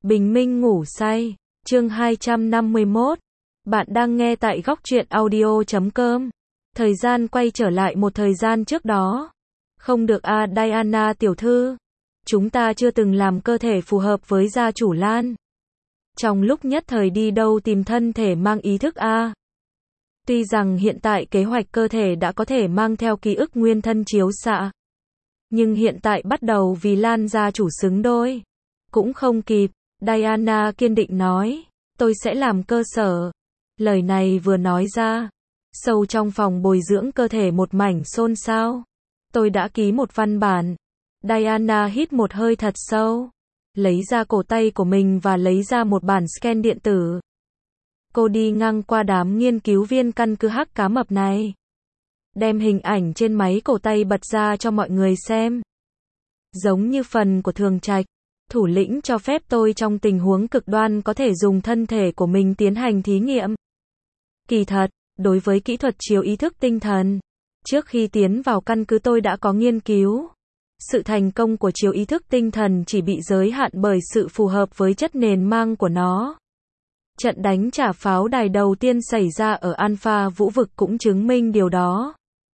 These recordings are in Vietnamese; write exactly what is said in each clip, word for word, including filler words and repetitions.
Bình minh ngủ say, chương hai trăm năm mươi mốt. Bạn đang nghe tại góc truyện audio chấm com. Thời gian quay trở lại một thời gian trước đó. Không được à Diana tiểu thư. Chúng ta chưa từng làm cơ thể phù hợp với gia chủ Lan. Trong lúc nhất thời đi đâu tìm thân thể mang ý thức a. Tuy rằng hiện tại kế hoạch cơ thể đã có thể mang theo ký ức nguyên thân chiếu xạ. Nhưng hiện tại bắt đầu vì Lan gia chủ xứng đôi. Cũng không kịp. Diana kiên định nói, tôi sẽ làm cơ sở. Lời này vừa nói ra, sâu trong phòng bồi dưỡng cơ thể một mảnh xôn xao. Tôi đã ký một văn bản. Diana hít một hơi thật sâu, lấy ra cổ tay của mình và lấy ra một bản scan điện tử. Cô đi ngang qua đám nghiên cứu viên căn cứ hắc cá mập này, đem hình ảnh trên máy cổ tay bật ra cho mọi người xem. Giống như phần của Thường Trạch, thủ lĩnh cho phép tôi trong tình huống cực đoan có thể dùng thân thể của mình tiến hành thí nghiệm. Kỳ thật, đối với kỹ thuật chiếu ý thức tinh thần, trước khi tiến vào căn cứ tôi đã có nghiên cứu. Sự thành công của chiếu ý thức tinh thần chỉ bị giới hạn bởi sự phù hợp với chất nền mang của nó. Trận đánh trả pháo đài đầu tiên xảy ra ở Alpha vũ vực cũng chứng minh điều đó.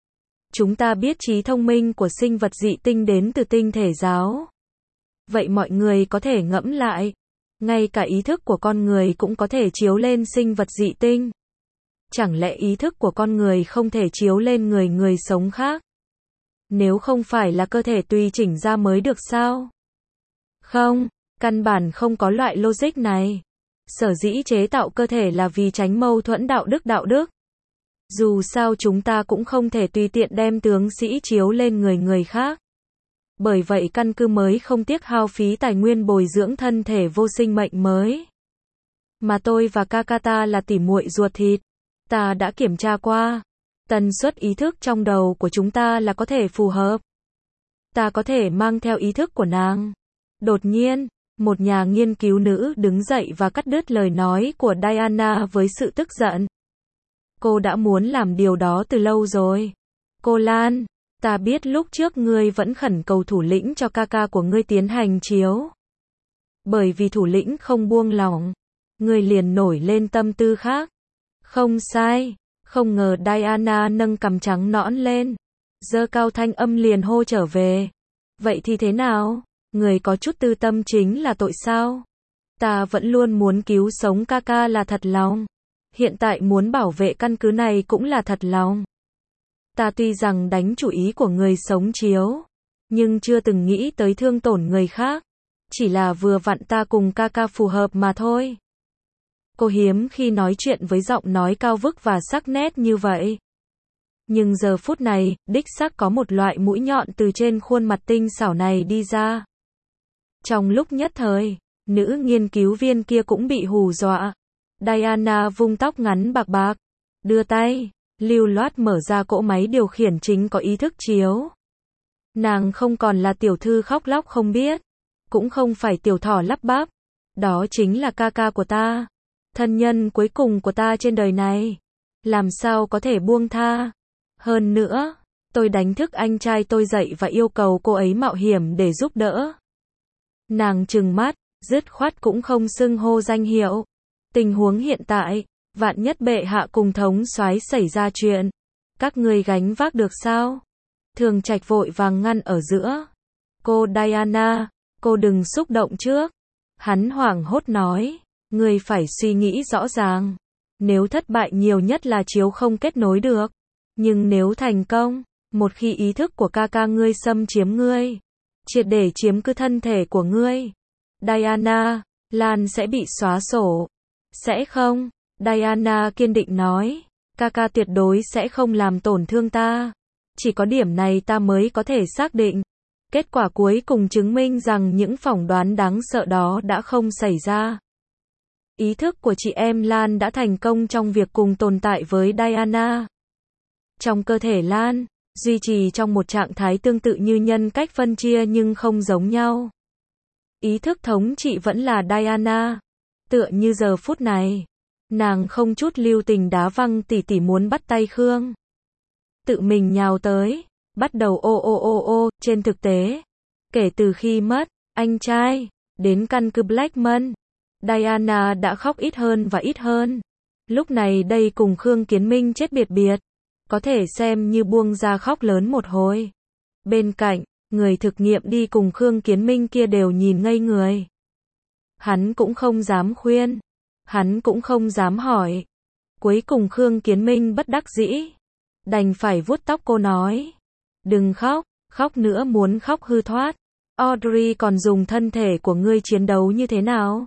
Chúng ta biết trí thông minh của sinh vật dị tinh đến từ tinh thể giáo. Vậy mọi người có thể ngẫm lại, ngay cả ý thức của con người cũng có thể chiếu lên sinh vật dị tinh. Chẳng lẽ ý thức của con người không thể chiếu lên người người sống khác? Nếu không phải là cơ thể tùy chỉnh ra mới được sao? Không, căn bản không có loại logic này. Sở dĩ chế tạo cơ thể là vì tránh mâu thuẫn đạo đức đạo đức. Dù sao chúng ta cũng không thể tùy tiện đem tướng sĩ chiếu lên người người khác. Bởi vậy căn cứ mới không tiếc hao phí tài nguyên bồi dưỡng thân thể vô sinh mệnh mới. Mà tôi và Kakata là tỉ muội ruột thịt. Ta đã kiểm tra qua. Tần suất ý thức trong đầu của chúng ta là có thể phù hợp. Ta có thể mang theo ý thức của nàng. Đột nhiên, một nhà nghiên cứu nữ đứng dậy và cắt đứt lời nói của Diana với sự tức giận. Cô đã muốn làm điều đó từ lâu rồi. Cô Lan, ta biết lúc trước ngươi vẫn khẩn cầu thủ lĩnh cho ca ca của ngươi tiến hành chiếu. Bởi vì thủ lĩnh không buông lỏng, ngươi liền nổi lên tâm tư khác. Không sai, không ngờ Diana nâng cằm trắng nõn lên, giơ cao thanh âm liền hô trở về. Vậy thì thế nào? Người có chút tư tâm chính là tội sao? Ta vẫn luôn muốn cứu sống ca ca là thật lòng. Hiện tại muốn bảo vệ căn cứ này cũng là thật lòng. Ta tuy rằng đánh chủ ý của người sống chiếu, nhưng chưa từng nghĩ tới thương tổn người khác. Chỉ là vừa vặn ta cùng ca ca phù hợp mà thôi. Cô hiếm khi nói chuyện với giọng nói cao vức và sắc nét như vậy. Nhưng giờ phút này, đích xác có một loại mũi nhọn từ trên khuôn mặt tinh xảo này đi ra. Trong lúc nhất thời, nữ nghiên cứu viên kia cũng bị hù dọa. Diana vung tóc ngắn bạc bạc, đưa tay, lưu loát mở ra cỗ máy điều khiển chính có ý thức chiếu. Nàng không còn là tiểu thư khóc lóc không biết, cũng không phải tiểu thỏ lắp bắp. Đó chính là ca ca của ta, thân nhân cuối cùng của ta trên đời này. Làm sao có thể buông tha? Hơn nữa, tôi đánh thức anh trai tôi dậy và yêu cầu cô ấy mạo hiểm để giúp đỡ. Nàng trừng mắt, dứt khoát cũng không xưng hô danh hiệu. Tình huống hiện tại, vạn nhất bệ hạ cùng thống soái xảy ra chuyện, các ngươi gánh vác được sao? Thường Trạch vội vàng ngăn ở giữa. Cô Diana, cô đừng xúc động trước. Hắn hoảng hốt nói, ngươi phải suy nghĩ rõ ràng. Nếu thất bại nhiều nhất là chiếu không kết nối được. Nhưng nếu thành công, một khi ý thức của ca ca ngươi xâm chiếm ngươi, triệt để chiếm cứ thân thể của ngươi, Diana, Lan sẽ bị xóa sổ. Sẽ không, Diana kiên định nói, ca ca tuyệt đối sẽ không làm tổn thương ta. Chỉ có điểm này ta mới có thể xác định. Kết quả cuối cùng chứng minh rằng những phỏng đoán đáng sợ đó đã không xảy ra. Ý thức của chị em Lan đã thành công trong việc cùng tồn tại với Diana. Trong cơ thể Lan, duy trì trong một trạng thái tương tự như nhân cách phân chia nhưng không giống nhau. Ý thức thống trị vẫn là Diana. Tựa như giờ phút này, nàng không chút lưu tình đá văng tỉ tỉ muốn bắt tay Khương. Tự mình nhào tới, bắt đầu ô ô ô ô, trên thực tế. Kể từ khi mất, anh trai, đến căn cứ Blackman, Diana đã khóc ít hơn và ít hơn. Lúc này đây cùng Khương Kiến Minh chết biệt biệt. Có thể xem như buông ra khóc lớn một hồi. Bên cạnh, người thực nghiệm đi cùng Khương Kiến Minh kia đều nhìn ngây người. Hắn cũng không dám khuyên. Hắn cũng không dám hỏi. Cuối cùng Khương Kiến Minh bất đắc dĩ. Đành phải vuốt tóc cô nói. Đừng khóc, khóc nữa muốn khóc hư thoát. Audrey còn dùng thân thể của ngươi chiến đấu như thế nào?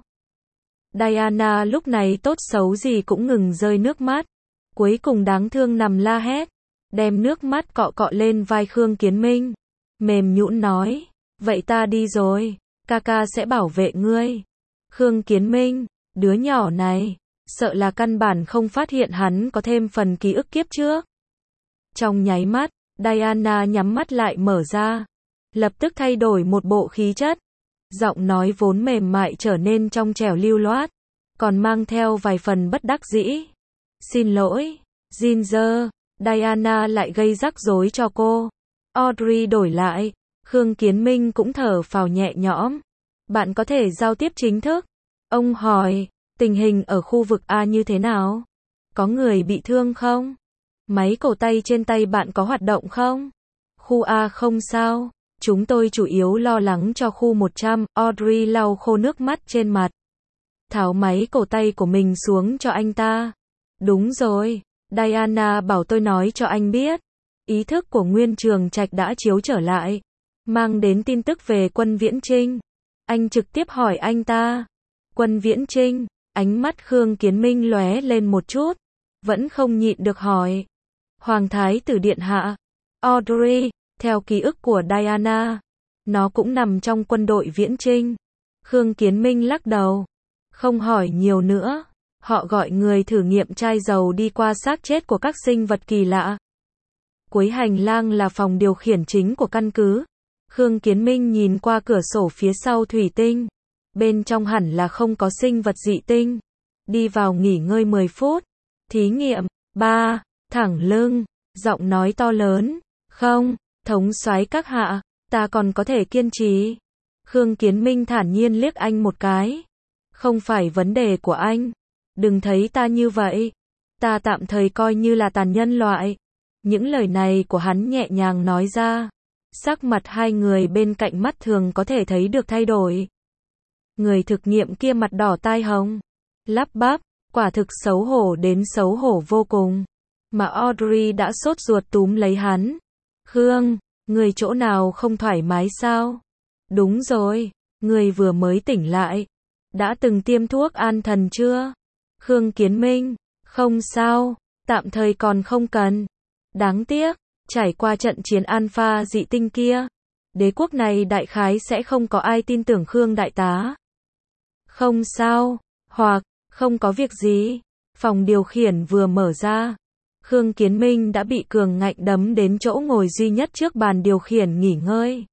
Diana lúc này tốt xấu gì cũng ngừng rơi nước mắt. Cuối cùng đáng thương nằm la hét. Đem nước mắt cọ cọ lên vai Khương Kiến Minh. Mềm nhũn nói. Vậy ta đi rồi. Ca sẽ bảo vệ ngươi. Khương Kiến Minh. Đứa nhỏ này. Sợ là căn bản không phát hiện hắn có thêm phần ký ức kiếp trước. Trong nháy mắt, Diana nhắm mắt lại mở ra. Lập tức thay đổi một bộ khí chất. Giọng nói vốn mềm mại trở nên trong trẻo lưu loát. Còn mang theo vài phần bất đắc dĩ. Xin lỗi, Ginger. Diana lại gây rắc rối cho cô. Audrey đổi lại. Khương Kiến Minh cũng thở phào nhẹ nhõm. Bạn có thể giao tiếp chính thức. Ông hỏi, tình hình ở khu vực A như thế nào? Có người bị thương không? Máy cổ tay trên tay bạn có hoạt động không? Khu A không sao. Chúng tôi chủ yếu lo lắng cho khu một trăm. Audrey lau khô nước mắt trên mặt. Tháo máy cổ tay của mình xuống cho anh ta. Đúng rồi. Diana bảo tôi nói cho anh biết. Ý thức của Nguyên Trường Trạch đã chiếu trở lại. Mang đến tin tức về Quân Viễn Trinh. Anh trực tiếp hỏi anh ta. Quân Viễn Trinh. Ánh mắt Khương Kiến Minh lóe lên một chút. Vẫn không nhịn được hỏi. Hoàng Thái tử điện hạ. Audrey. Theo ký ức của Diana. Nó cũng nằm trong quân đội Viễn Trinh. Khương Kiến Minh lắc đầu. Không hỏi nhiều nữa. Họ gọi người thử nghiệm chai dầu đi qua xác chết của các sinh vật kỳ lạ. Cuối hành lang là phòng điều khiển chính của căn cứ. Khương Kiến Minh nhìn qua cửa sổ phía sau thủy tinh. Bên trong hẳn là không có sinh vật dị tinh. Đi vào nghỉ ngơi mười phút. Thí nghiệm. ba. Thẳng lưng. Giọng nói to lớn. Không, thống soái các hạ. Ta còn có thể kiên trì. Khương Kiến Minh thản nhiên liếc anh một cái. Không phải vấn đề của anh. Đừng thấy ta như vậy. Ta tạm thời coi như là tàn nhân loại. Những lời này của hắn nhẹ nhàng nói ra. Sắc mặt hai người bên cạnh mắt thường có thể thấy được thay đổi. Người thực nghiệm kia mặt đỏ tai hồng. Lắp bắp, quả thực xấu hổ đến xấu hổ vô cùng. Mà Audrey đã sốt ruột túm lấy hắn. Khương, người chỗ nào không thoải mái sao? Đúng rồi, người vừa mới tỉnh lại. Đã từng tiêm thuốc an thần chưa? Khương Kiến Minh, không sao, tạm thời còn không cần. Đáng tiếc, trải qua trận chiến Alpha dị tinh kia, đế quốc này đại khái sẽ không có ai tin tưởng Khương đại tá. Không sao, hoặc, không có việc gì. Phòng điều khiển vừa mở ra. Khương Kiến Minh đã bị cường ngạnh đấm đến chỗ ngồi duy nhất trước bàn điều khiển nghỉ ngơi.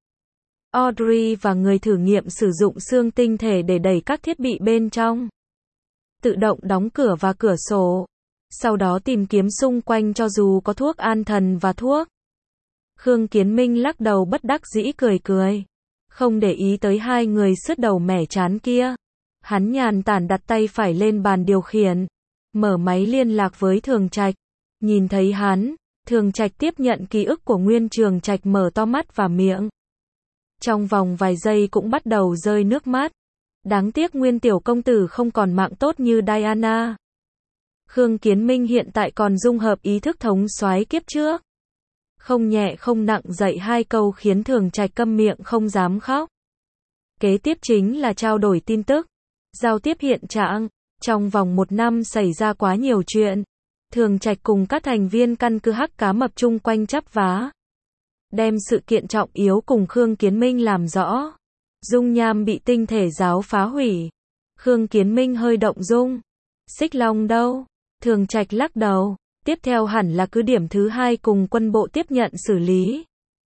Audrey và người thử nghiệm sử dụng xương tinh thể để đẩy các thiết bị bên trong. Tự động đóng cửa và cửa sổ. Sau đó tìm kiếm xung quanh cho dù có thuốc an thần và thuốc. Khương Kiến Minh lắc đầu bất đắc dĩ cười cười. Không để ý tới hai người sứt đầu mẻ chán kia. Hắn nhàn tản đặt tay phải lên bàn điều khiển. Mở máy liên lạc với Thường Trạch. Nhìn thấy hắn, Thường Trạch tiếp nhận ký ức của Nguyên Trường Trạch mở to mắt và miệng. Trong vòng vài giây cũng bắt đầu rơi nước mắt. Đáng tiếc Nguyên tiểu công tử không còn mạng tốt như Diana. Khương Kiến Minh hiện tại còn dung hợp ý thức thống soái kiếp trước. Không nhẹ không nặng dạy hai câu khiến Thường Trạch câm miệng không dám khóc. Kế tiếp chính là trao đổi tin tức. Giao tiếp hiện trạng. Trong vòng một năm xảy ra quá nhiều chuyện. Thường Trạch cùng các thành viên căn cứ Hắc Cá Mập chung quanh chắp vá. Đem sự kiện trọng yếu cùng Khương Kiến Minh làm rõ. Dung nham bị tinh thể giáo phá hủy. Khương Kiến Minh hơi động dung. Xích Long đâu? Thường Trạch lắc đầu. Tiếp theo hẳn là cứ điểm thứ hai cùng quân bộ tiếp nhận xử lý.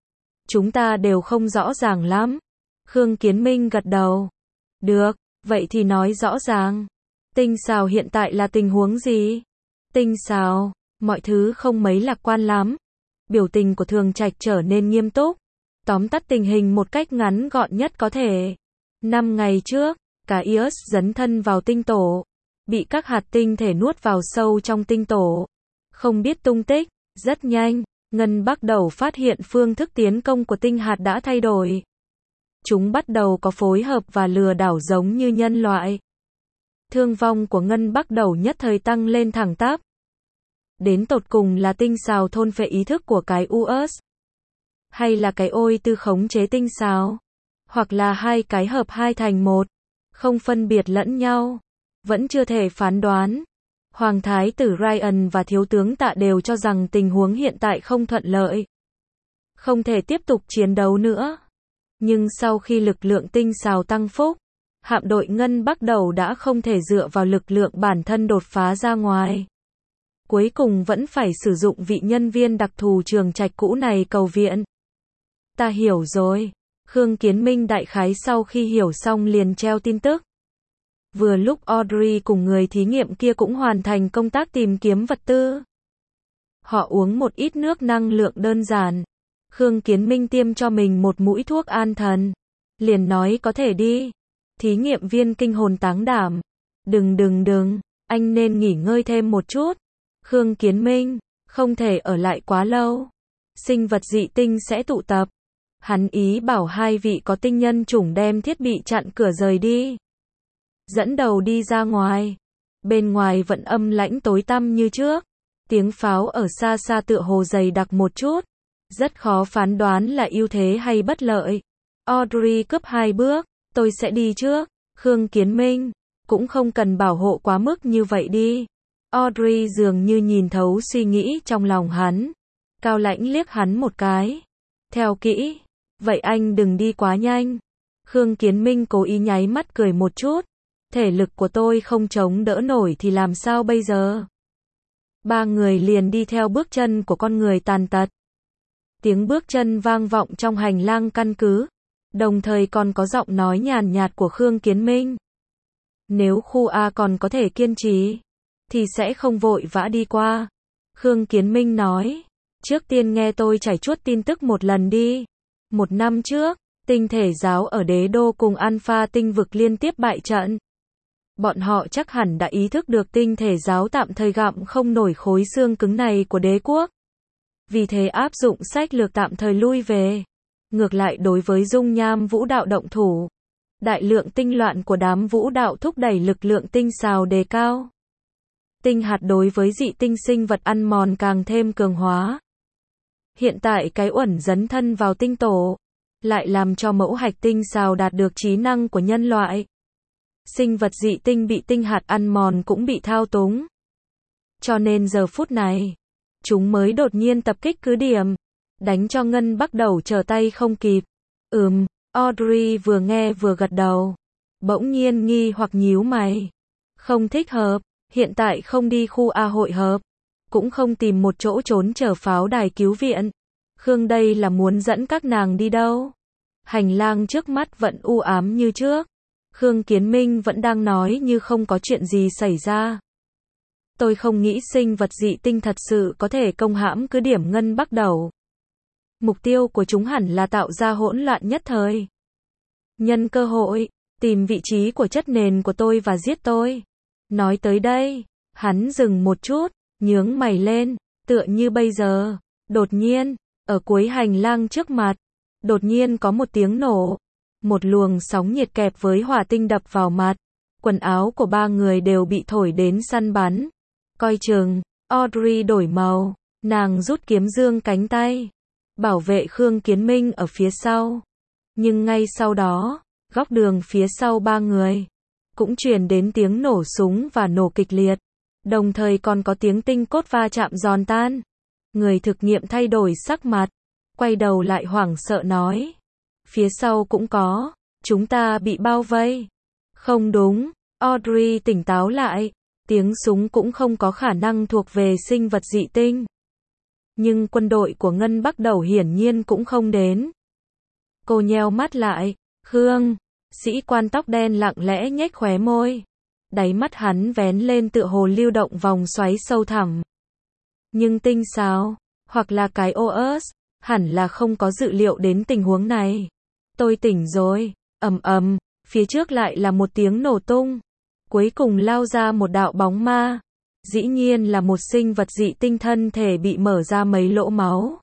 Chúng ta đều không rõ ràng lắm. Khương Kiến Minh gật đầu. Được, vậy thì nói rõ ràng. Tinh Sào hiện tại là tình huống gì? Tinh Sào, mọi thứ không mấy lạc quan lắm. Biểu tình của Thường Trạch trở nên nghiêm túc. Tóm tắt tình hình một cách ngắn gọn nhất có thể. Năm ngày trước, Cả Eos dấn thân vào tinh tổ, bị các hạt tinh thể nuốt vào sâu trong tinh tổ, không biết tung tích. Rất nhanh, Ngân bắt đầu phát hiện phương thức tiến công của tinh hạt đã thay đổi. Chúng bắt đầu có phối hợp và lừa đảo giống như nhân loại. Thương vong của Ngân bắt đầu nhất thời tăng lên thẳng tắp. Đến tột cùng là tinh xào thôn phệ ý thức của cái Eos, hay là cái ôi tư khống chế tinh xào, hoặc là hai cái hợp hai thành một, không phân biệt lẫn nhau, vẫn chưa thể phán đoán. Hoàng thái tử Ryan và thiếu tướng Tạ đều cho rằng tình huống hiện tại không thuận lợi, không thể tiếp tục chiến đấu nữa. Nhưng sau khi lực lượng tinh xào tăng phúc, hạm đội Ngân bắt đầu đã không thể dựa vào lực lượng bản thân đột phá ra ngoài. Cuối cùng vẫn phải sử dụng vị nhân viên đặc thù Trường Trạch cũ này cầu viện. Ta hiểu rồi. Khương Kiến Minh đại khái sau khi hiểu xong liền treo tin tức. Vừa lúc Audrey cùng người thí nghiệm kia cũng hoàn thành công tác tìm kiếm vật tư. Họ uống một ít nước năng lượng đơn giản. Khương Kiến Minh tiêm cho mình một mũi thuốc an thần. Liền nói có thể đi. Thí nghiệm viên kinh hồn táng đảm. Đừng đừng đừng, anh nên nghỉ ngơi thêm một chút. Khương Kiến Minh, không thể ở lại quá lâu. Sinh vật dị tinh sẽ tụ tập. Hắn ý bảo hai vị có tinh nhân chủng đem thiết bị chặn cửa rời đi. Dẫn đầu đi ra ngoài. Bên ngoài vẫn âm lãnh tối tăm như trước. Tiếng pháo ở xa xa tựa hồ dày đặc một chút. Rất khó phán đoán là ưu thế hay bất lợi. Audrey cướp hai bước. Tôi sẽ đi trước. Khương Kiến Minh, cũng không cần bảo hộ quá mức như vậy đi. Audrey dường như nhìn thấu suy nghĩ trong lòng hắn. Cao lãnh liếc hắn một cái. Theo kỹ. Vậy anh đừng đi quá nhanh. Khương Kiến Minh cố ý nháy mắt cười một chút. Thể lực của tôi không chống đỡ nổi thì làm sao bây giờ? Ba người liền đi theo bước chân của con người tàn tật. Tiếng bước chân vang vọng trong hành lang căn cứ. Đồng thời còn có giọng nói nhàn nhạt của Khương Kiến Minh. Nếu khu A còn có thể kiên trì, thì sẽ không vội vã đi qua. Khương Kiến Minh nói. Trước tiên nghe tôi trải chuốt tin tức một lần đi. Một năm trước, tinh thể giáo ở đế đô cùng Alpha tinh vực liên tiếp bại trận. Bọn họ chắc hẳn đã ý thức được tinh thể giáo tạm thời gặm không nổi khối xương cứng này của đế quốc. Vì thế áp dụng sách lược tạm thời lui về. Ngược lại đối với dung nham vũ đạo động thủ. Đại lượng tinh loạn của đám vũ đạo thúc đẩy lực lượng tinh xào đề cao. Tinh hạt đối với dị tinh sinh vật ăn mòn càng thêm cường hóa. Hiện tại cái uẩn dấn thân vào tinh tổ, lại làm cho mẫu hạch tinh xào đạt được trí năng của nhân loại. Sinh vật dị tinh bị tinh hạt ăn mòn cũng bị thao túng. Cho nên giờ phút này, chúng mới đột nhiên tập kích cứ điểm, đánh cho Ngân bắt đầu trở tay không kịp. Ừm, Audrey vừa nghe vừa gật đầu. Bỗng nhiên nghi hoặc nhíu mày. Không thích hợp, hiện tại không đi khu A hội hợp. Cũng không tìm một chỗ trốn chờ pháo đài cứu viện. Khương đây là muốn dẫn các nàng đi đâu? Hành lang trước mắt vẫn u ám như trước. Khương Kiến Minh vẫn đang nói như không có chuyện gì xảy ra. Tôi không nghĩ sinh vật dị tinh thật sự có thể công hãm cứ điểm Ngân bắt đầu. Mục tiêu của chúng hẳn là tạo ra hỗn loạn nhất thời. Nhân cơ hội, tìm vị trí của chất nền của tôi và giết tôi. Nói tới đây, hắn dừng một chút, nhướng mày lên, tựa như bây giờ. Đột nhiên, ở cuối hành lang trước mặt, đột nhiên có một tiếng nổ. Một luồng sóng nhiệt kẹp với hỏa tinh đập vào mặt. Quần áo của ba người đều bị thổi đến săn bắn. Coi chừng, Audrey đổi màu, nàng rút kiếm dương cánh tay. Bảo vệ Khương Kiến Minh ở phía sau. Nhưng ngay sau đó, góc đường phía sau ba người, cũng truyền đến tiếng nổ súng và nổ kịch liệt. Đồng thời còn có tiếng tinh cốt va chạm giòn tan. Người thực nghiệm thay đổi sắc mặt, quay đầu lại hoảng sợ nói. Phía sau cũng có, chúng ta bị bao vây. Không đúng, Audrey tỉnh táo lại. Tiếng súng cũng không có khả năng thuộc về sinh vật dị tinh. Nhưng quân đội của Ngân Bắc Đầu hiển nhiên cũng không đến. Cô nheo mắt lại. Khương, sĩ quan tóc đen lặng lẽ nhếch khóe môi. Đáy mắt hắn vén lên tựa hồ lưu động vòng xoáy sâu thẳm. Nhưng tinh sao, hoặc là cái Eos, hẳn là không có dự liệu đến tình huống này. Tôi tỉnh rồi, ầm ầm, Phía trước lại là một tiếng nổ tung. Cuối cùng lao ra một đạo bóng ma. Dĩ nhiên là một sinh vật dị tinh thân thể bị mở ra mấy lỗ máu.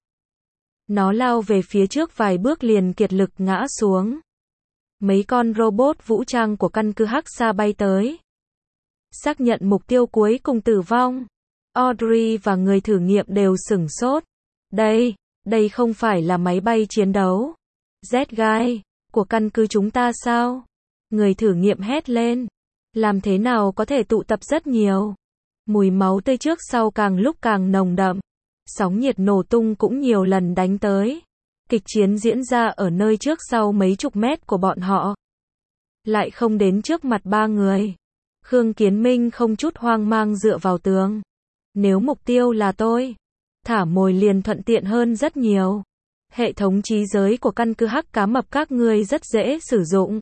Nó lao về phía trước vài bước liền kiệt lực ngã xuống. Mấy con robot vũ trang của căn cứ Hắc Sa bay tới. Xác nhận mục tiêu cuối cùng tử vong. Audrey và người thử nghiệm đều sửng sốt. Đây, đây không phải là máy bay chiến đấu Z-Guy của căn cứ chúng ta sao? Người thử nghiệm hét lên. Làm thế nào có thể tụ tập rất nhiều? Mùi máu tươi trước sau càng lúc càng nồng đậm. Sóng nhiệt nổ tung cũng nhiều lần đánh tới. Kịch chiến diễn ra ở nơi trước sau mấy chục mét của bọn họ. Lại không đến trước mặt ba người. Khương Kiến Minh không chút hoang mang dựa vào tường. Nếu mục tiêu là tôi, thả mồi liền thuận tiện hơn rất nhiều. Hệ thống trí giới của căn cứ Hắc Cá Mập các ngươi rất dễ sử dụng.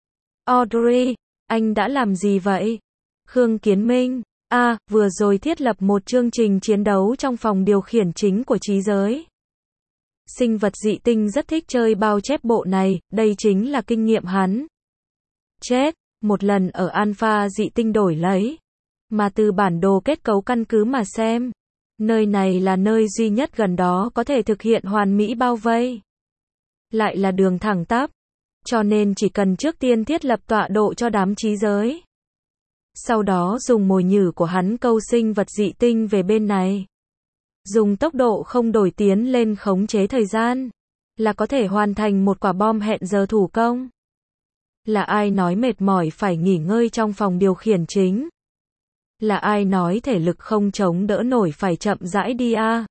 Audrey, anh đã làm gì vậy? Khương Kiến Minh, a, à, vừa rồi thiết lập một chương trình chiến đấu trong phòng điều khiển chính của trí giới. Sinh vật dị tinh rất thích chơi bao chép bộ này, đây chính là kinh nghiệm hắn. Chết, một lần ở Alpha dị tinh đổi lấy. Mà từ bản đồ kết cấu căn cứ mà xem, nơi này là nơi duy nhất gần đó có thể thực hiện hoàn mỹ bao vây. Lại là đường thẳng tắp, cho nên chỉ cần trước tiên thiết lập tọa độ cho đám trí giới. Sau đó dùng mồi nhử của hắn câu sinh vật dị tinh về bên này. Dùng tốc độ không đổi tiến lên khống chế thời gian, là có thể hoàn thành một quả bom hẹn giờ thủ công. Là ai nói mệt mỏi phải nghỉ ngơi trong phòng điều khiển chính? Là ai nói thể lực không chống đỡ nổi phải chậm rãi đi a? À?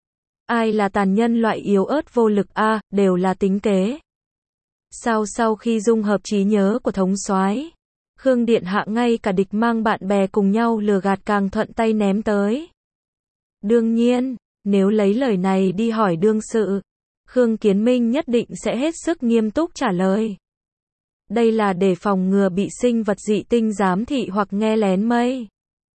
Ai là tàn nhân loại yếu ớt vô lực a? À? Đều là tính kế. Sau sau khi dung hợp trí nhớ của thống soái, Khương Điện Hạ ngay cả địch mang bạn bè cùng nhau lừa gạt càng thuận tay ném tới. Đương nhiên, nếu lấy lời này đi hỏi đương sự, Khương Kiến Minh nhất định sẽ hết sức nghiêm túc trả lời. Đây là để phòng ngừa bị sinh vật dị tinh giám thị hoặc nghe lén mây.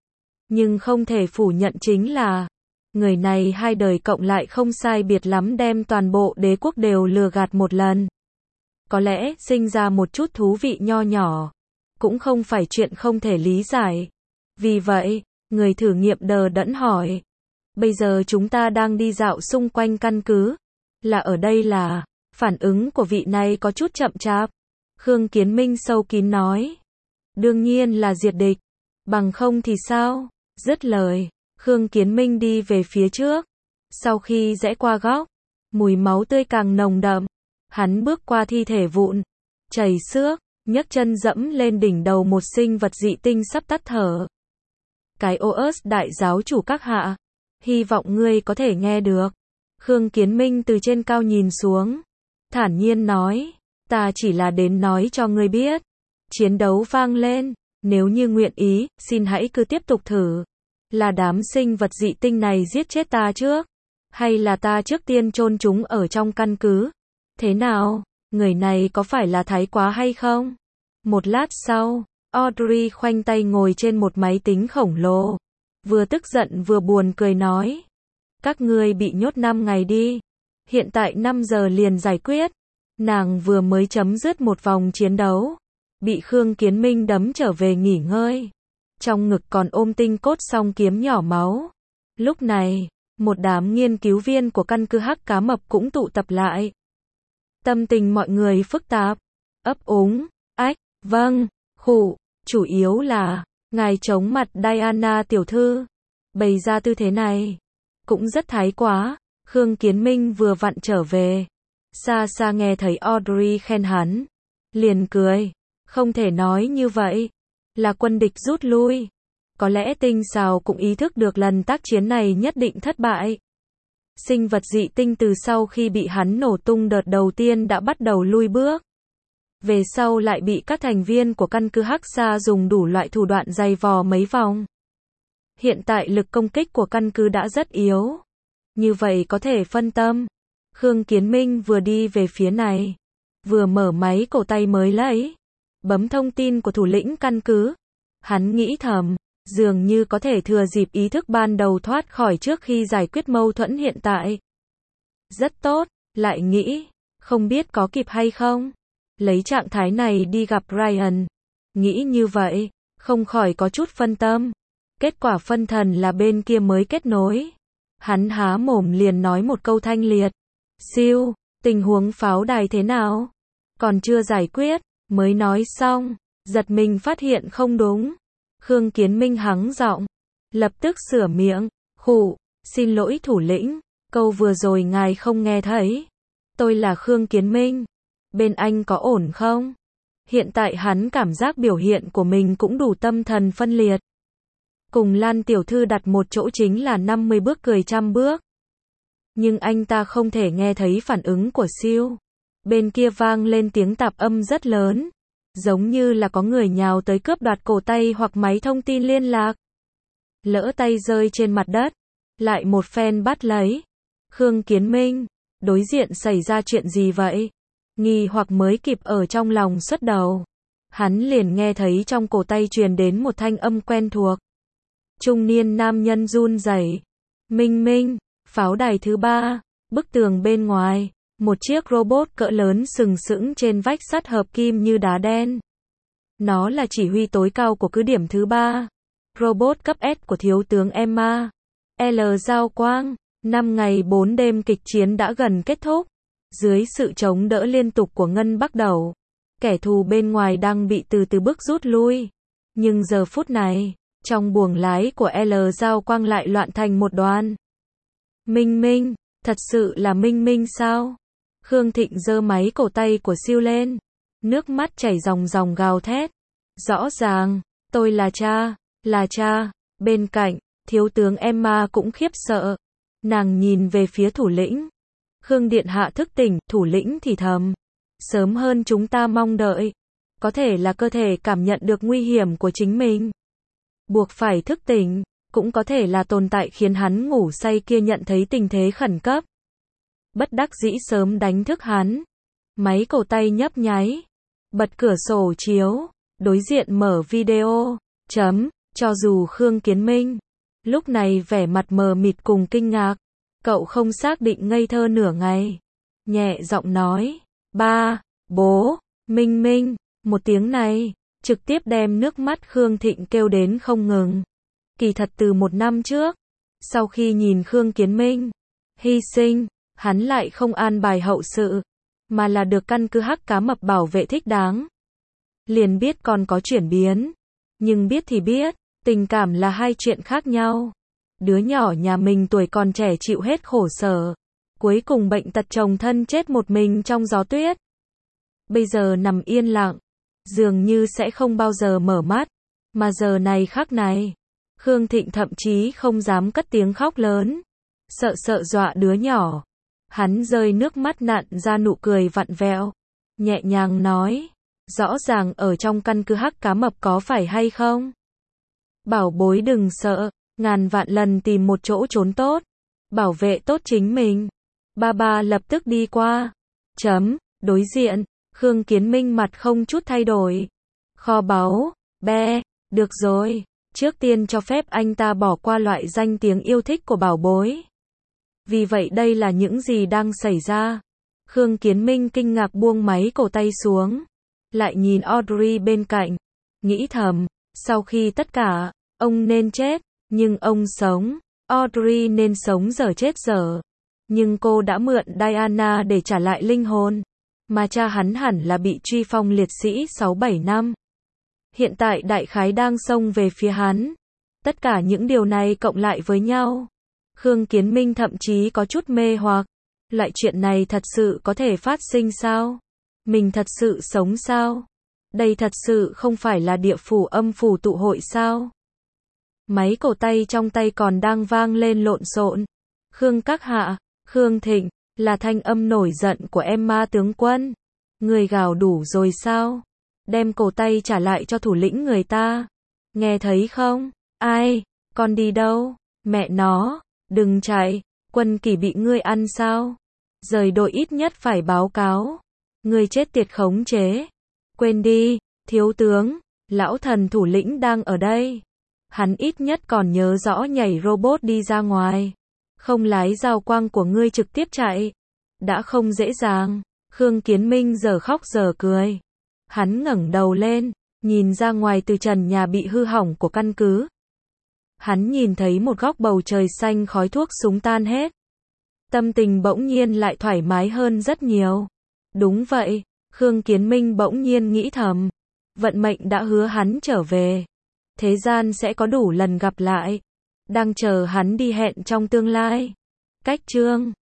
Nhưng không thể phủ nhận chính là, người này hai đời cộng lại không sai biệt lắm đem toàn bộ đế quốc đều lừa gạt một lần. Có lẽ sinh ra một chút thú vị nho nhỏ, cũng không phải chuyện không thể lý giải. Vì vậy, người thử nghiệm đờ đẫn hỏi. Bây giờ chúng ta đang đi dạo xung quanh căn cứ. Là ở đây là, phản ứng của vị này có chút chậm chạp. Khương Kiến Minh sâu kín nói. Đương nhiên là diệt địch. Bằng không thì sao? Dứt lời, Khương Kiến Minh đi về phía trước. Sau khi rẽ qua góc, mùi máu tươi càng nồng đậm. Hắn bước qua thi thể vụn, chảy xước, nhấc chân dẫm lên đỉnh đầu một sinh vật dị tinh sắp tắt thở. Cái ô ớt đại giáo chủ các hạ, hy vọng ngươi có thể nghe được. Khương Kiến Minh từ trên cao nhìn xuống, thản nhiên nói, ta chỉ là đến nói cho ngươi biết. Chiến đấu vang lên, nếu như nguyện ý, xin hãy cứ tiếp tục thử. Là đám sinh vật dị tinh này giết chết ta trước, hay là ta trước tiên chôn chúng ở trong căn cứ? Thế nào, người này có phải là thái quá hay không? Một lát sau, Audrey khoanh tay ngồi trên một máy tính khổng lồ, vừa tức giận vừa buồn cười nói. Các ngươi bị nhốt năm ngày đi, hiện tại năm giờ liền giải quyết. Nàng vừa mới chấm dứt một vòng chiến đấu, bị Khương Kiến Minh đấm trở về nghỉ ngơi. Trong ngực còn ôm tinh cốt song kiếm nhỏ máu. Lúc này, một đám nghiên cứu viên của căn cứ Hắc Cá Mập cũng tụ tập lại. Tâm tình mọi người phức tạp, ấp úng, ách, vâng, khụ, chủ yếu là, ngài chống mặt Diana tiểu thư, bày ra tư thế này, cũng rất thái quá. Khương Kiến Minh vừa vặn trở về, xa xa nghe thấy Audrey khen hắn, liền cười, không thể nói như vậy, là quân địch rút lui. Có lẽ tinh xào cũng ý thức được lần tác chiến này nhất định thất bại. Sinh vật dị tinh từ sau khi bị hắn nổ tung đợt đầu tiên đã bắt đầu lui bước. Về sau lại bị các thành viên của căn cứ Hắc Sa dùng đủ loại thủ đoạn giày vò mấy vòng. Hiện tại lực công kích của căn cứ đã rất yếu. Như vậy có thể phân tâm. Khương Kiến Minh vừa đi về phía này, vừa mở máy cổ tay mới lấy, bấm thông tin của thủ lĩnh căn cứ. Hắn nghĩ thầm, dường như có thể thừa dịp ý thức ban đầu thoát khỏi trước khi giải quyết mâu thuẫn hiện tại. Rất tốt, lại nghĩ, không biết có kịp hay không. lấy trạng thái này đi gặp Ryan. Nghĩ như vậy, không khỏi có chút phân tâm. Kết quả phân thần là bên kia mới kết nối. Hắn há mồm liền nói một câu thanh liệt. Siêu, tình huống pháo đài thế nào? Còn chưa giải quyết, mới nói xong, giật mình phát hiện không đúng. Khương Kiến Minh hắng giọng, lập tức sửa miệng, khụ, xin lỗi thủ lĩnh, câu vừa rồi ngài không nghe thấy. Tôi là Khương Kiến Minh, bên anh có ổn không? Hiện tại hắn cảm giác biểu hiện của mình cũng đủ tâm thần phân liệt. Cùng Lan tiểu thư đặt một chỗ chính là năm mươi bước cười trăm bước. Nhưng anh ta không thể nghe thấy phản ứng của Siêu. Bên kia vang lên tiếng tạp âm rất lớn, giống như là có người nhào tới cướp đoạt cổ tay hoặc máy thông tin liên lạc. Lỡ tay rơi trên mặt đất, lại một phen bắt lấy. Khương Kiến Minh, đối diện xảy ra chuyện gì vậy? Nghi hoặc mới kịp ở trong lòng xuất đầu. Hắn liền nghe thấy trong cổ tay truyền đến một thanh âm quen thuộc. Trung niên nam nhân run rẩy. Minh Minh, pháo đài thứ ba, bức tường bên ngoài, một chiếc robot cỡ lớn sừng sững trên vách sắt hợp kim như đá đen. Nó là chỉ huy tối cao của cứ điểm thứ ba. Robot cấp S của thiếu tướng Emma L. Giao Quang. Năm ngày bốn đêm kịch chiến đã gần kết thúc. Dưới sự chống đỡ liên tục của Ngân Bắc Đầu, kẻ thù bên ngoài đang bị từ từ bước rút lui. Nhưng giờ phút này, trong buồng lái của L. Giao Quang lại loạn thành một đoàn. Minh Minh, thật sự là Minh Minh sao? Khương Thịnh giơ máy cổ tay của Siêu lên. Nước mắt chảy ròng ròng gào thét. Rõ ràng, tôi là cha, là cha. Bên cạnh, thiếu tướng Emma cũng khiếp sợ. Nàng nhìn về phía thủ lĩnh. Khương điện hạ thức tỉnh, thủ lĩnh thì thầm. Sớm hơn chúng ta mong đợi. Có thể là cơ thể cảm nhận được nguy hiểm của chính mình, buộc phải thức tỉnh. Cũng có thể là tồn tại khiến hắn ngủ say kia nhận thấy tình thế khẩn cấp. Bất đắc dĩ sớm đánh thức hắn. Máy cổ tay nhấp nháy. Bật cửa sổ chiếu. Đối diện mở video. Chấm. Cho dù Khương Kiến Minh lúc này vẻ mặt mờ mịt cùng kinh ngạc. Cậu không xác định ngây thơ nửa ngày. Nhẹ giọng nói. Ba, bố, Minh Minh. Một tiếng này, trực tiếp đem nước mắt Khương Thịnh kêu đến không ngừng. Kỳ thật từ một năm trước, sau khi nhìn Khương Kiến Minh hy sinh, hắn lại không an bài hậu sự, mà là được căn cứ Hắc Cá Mập bảo vệ thích đáng. Liền biết còn có chuyển biến. Nhưng biết thì biết, tình cảm là hai chuyện khác nhau. Đứa nhỏ nhà mình tuổi còn trẻ chịu hết khổ sở, cuối cùng bệnh tật chồng thân chết một mình trong gió tuyết. Bây giờ nằm yên lặng, dường như sẽ không bao giờ mở mắt, mà giờ này khắc này, Khương Thịnh thậm chí không dám cất tiếng khóc lớn, sợ sợ dọa đứa nhỏ. Hắn rơi nước mắt nặn ra nụ cười vặn vẹo, nhẹ nhàng nói, rõ ràng ở trong căn cứ Hắc Cá Mập có phải hay không? Bảo bối đừng sợ, ngàn vạn lần tìm một chỗ trốn tốt, bảo vệ tốt chính mình. Ba ba lập tức đi qua. Chấm, đối diện, Khương Kiến Minh mặt không chút thay đổi. Kho báu, be, được rồi, trước tiên cho phép anh ta bỏ qua loại danh tiếng yêu thích của bảo bối. Vì vậy đây là những gì đang xảy ra. Khương Kiến Minh kinh ngạc buông máy cổ tay xuống, lại nhìn Audrey bên cạnh, nghĩ thầm, sau khi tất cả, ông nên chết, nhưng ông sống. Audrey nên sống giờ chết giờ. Nhưng cô đã mượn Diana để trả lại linh hồn, mà cha hắn hẳn là bị truy phong liệt sĩ sáu bảy năm. Hiện tại đại khái đang xông về phía hắn. Tất cả những điều này cộng lại với nhau, Khương Kiến Minh thậm chí có chút mê hoặc. Loại chuyện này thật sự có thể phát sinh sao? Mình thật sự sống sao? Đây thật sự không phải là địa phủ âm phủ tụ hội sao? Máy cổ tay trong tay còn đang vang lên lộn xộn. Khương các hạ, Khương Thịnh, là thanh âm nổi giận của Emma tướng quân. Người gào đủ rồi sao? Đem cổ tay trả lại cho thủ lĩnh người ta. Nghe thấy không? Ai? Con đi đâu? Mẹ nó, đừng chạy, Quân Kỳ bị ngươi ăn sao? Rời đội ít nhất phải báo cáo. Ngươi chết tiệt khống chế. Quên đi, thiếu tướng, lão thần thủ lĩnh đang ở đây. Hắn ít nhất còn nhớ rõ nhảy robot đi ra ngoài. Không lái giao quang của ngươi trực tiếp chạy. Đã không dễ dàng. Khương Kiến Minh giờ khóc giờ cười. Hắn ngẩng đầu lên, nhìn ra ngoài từ trần nhà bị hư hỏng của căn cứ. Hắn nhìn thấy một góc bầu trời xanh khói thuốc súng tan hết. Tâm tình bỗng nhiên lại thoải mái hơn rất nhiều. Đúng vậy, Khương Kiến Minh bỗng nhiên nghĩ thầm. Vận mệnh đã hứa hắn trở về. Thế gian sẽ có đủ lần gặp lại. Đang chờ hắn đi hẹn trong tương lai. Cách chương